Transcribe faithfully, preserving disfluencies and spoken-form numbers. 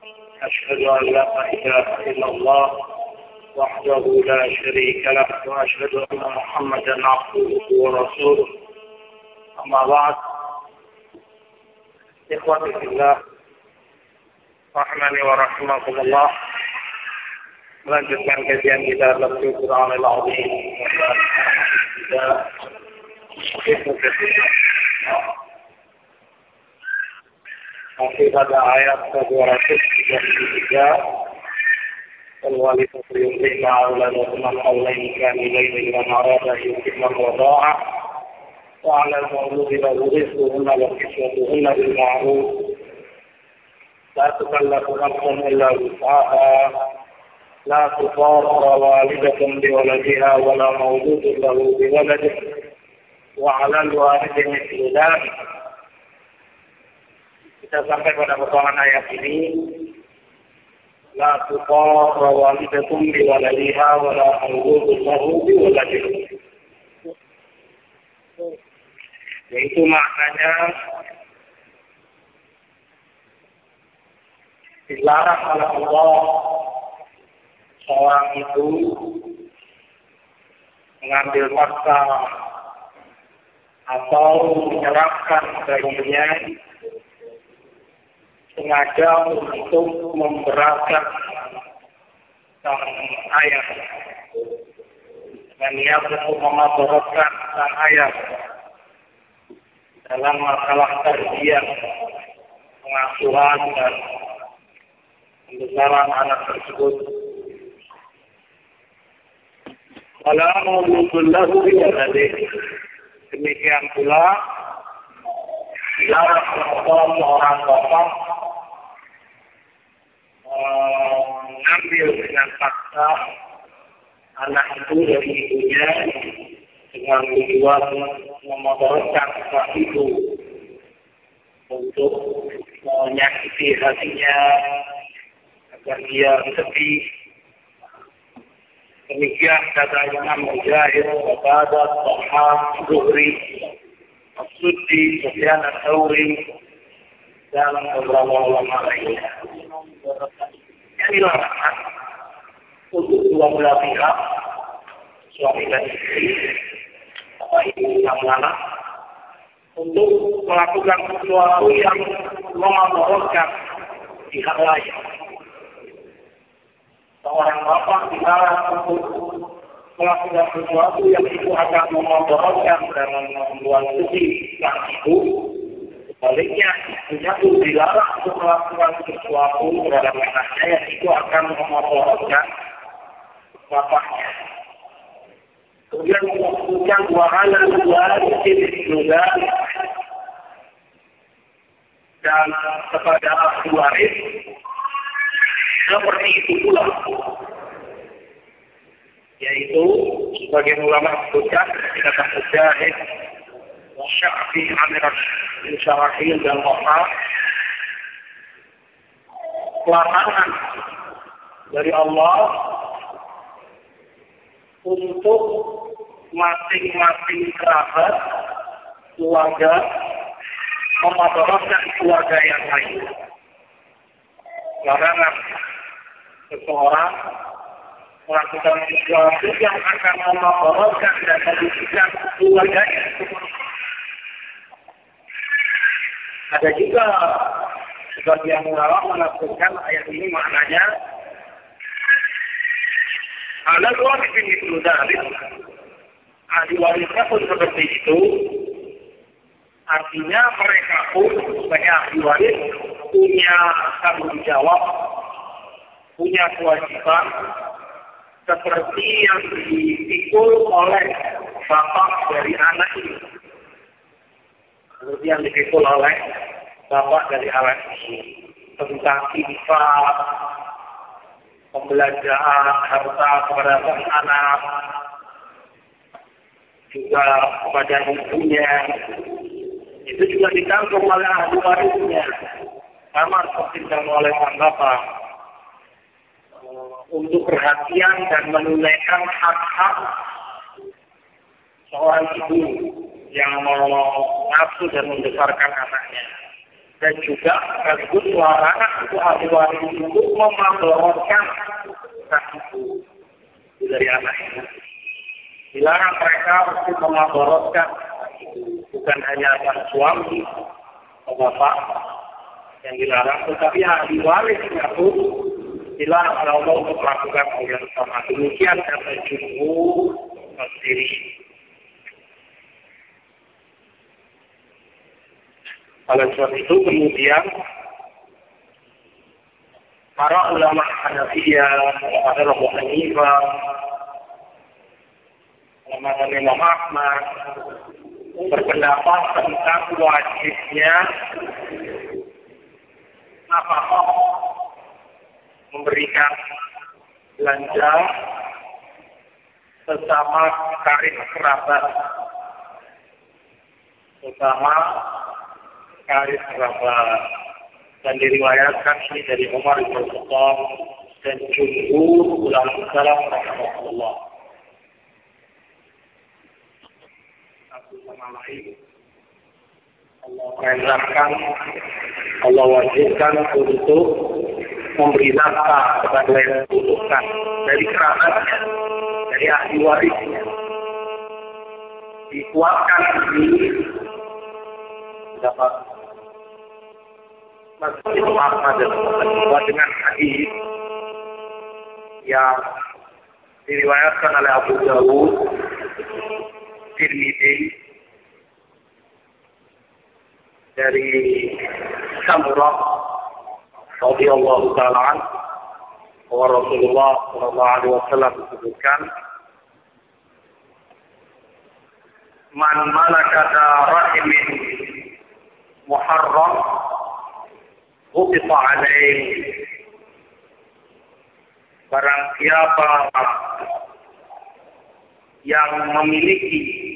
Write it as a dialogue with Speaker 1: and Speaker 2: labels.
Speaker 1: أشهد أن لا إله إلا الله وحده لا شريك له وأشهد أن محمدا عبده ورسوله. أما بعد، إخوتي في الله rahmani wa rahimakumullah, melanjutkan kajian kita dalam Al-Quran Al-Azim. Masih pada ayat ke dua ratus tiga puluh tiga. Al-Walid Yusri Ma'aulan wa Tuman Qawlaini Kamilaini wa Marada Yutimar Wada'a wa ala al-mawludi lahu rizquhunna wa kiswatuhunna bil-ma'ruf. لا تكلف نفس إلا وسعها لا تضار والدة بولدها ولا مولود له بولده وعلى الوالد مثل ذلك. Kita sampai pada potongan ayat ini. La tuqar walidatun bi waladiha wala mawludun lahu bi waladihi. Yaitu maknanya dilarang oleh Allah seorang ibu mengambil paksa atau menyerahkan bayinya sengaja untuk memberatkan sang ayah dan ia untuk memadaratkan sang ayah dalam masalah tarbiyah, pengasuhan dan pembesaran anak tersebut. Wala mawludun lahu bi waladihi. Demikian pula dilarang oleh seorang bapak mengambil dengan paksa anak itu dari ibunya dengan tujuan memotorkan sang ibu untuk menyakiti hatinya agar dia sedih. Demikian kata Imam Mujahid, Qatada, Dhahhak, Zuhri, As-Suddi, Sufyan Ats-Tsauri dan beberapa ulama lainnya. Yang dilarang untuk dua belah pihak, suami dan istri, atau ibu dan anak, untuk melakukan sesuatu yang memudaratkan pihak lain. Seorang bapak dilarang untuk melakukan sesuatu yang itu akan memudaratkan dan membuat sedih sang ibu. Sebaliknya, ibunya itu dilarang untuk melakukan sesuatu terhadap anaknya yang itu akan memudaratkan bapaknya. Kemudian menunjukkan dua hal yang dua juga dan kepada ahli waris seperti itu pula, yaitu sebagian ulama sebutkan kata Mujahid, Syafi'i, Amir Syarahil dan Wahab, larangan dari Allah untuk masing-masing kerabat keluarga memudaratkan keluarga yang lain. Larangan seseorang melakukan sesuatu yang akan memudaratkan dan merugikan keluarganya. Ada juga sebagian ulama menafsirkan ayat ini maknanya ada dua titik itu dari ahli warisnya pun seperti itu. Artinya mereka pun sebagai ahli waris punya tanggung jawab, punya kewajiban seperti yang dipikul oleh bapak dari anak ini. Seperti yang dipikul oleh bapak dari anak ini tentang infak, pembelanjaan harta kepada sang anak, juga kepada ibunya. Itu juga ditanggung oleh ahli warisnya, sama seperti ditanggung oleh sang bapak, untuk perhatian dan menunaikan hak-hak seorang ibu yang mengasuh dan membesarkan anaknya. dan juga sekaligus larangan untuk ahli waris untuk memadorotkan sang ibu dari anak itu. Dilarang mereka untuk memadorotkan bukan hanya sang suami atau bapak yang dilarang, tetapi ahli warisnya pun dilarang oleh Allah untuk melakukan hal yang sama. Demikian kata jumhur sendiri. Oleh sebab itu kemudian para ulama Hanafiyah, para Abu Hanifah, ulama Imam Ahmad berpendapat tentang wajibnya nafkah memberikan belanja sesama karib kerabat, sesama karib kerabat, dan diriwayatkan ini dari Umar bin Khattab dan jumhur ulama salaf rahimahullah. Satu sama lain Allah perintahkan, Allah wajibkan untuk memberi nafkah kepada yang membutuhkan dari kerabatnya, dari ahli warisnya. Dikuatkan ini dapat Masjid Ahmad dan Muhammad dengan hadis yang diriwayatkan oleh Abu Dawud, Tirmidzi dari Samurah radhiyallahu ta'ala anhu, wa Rasulullah sallallahu alaihi wasallam disebutkan, man malakata rahimin muharram hubita alaih, barang siapa yang memiliki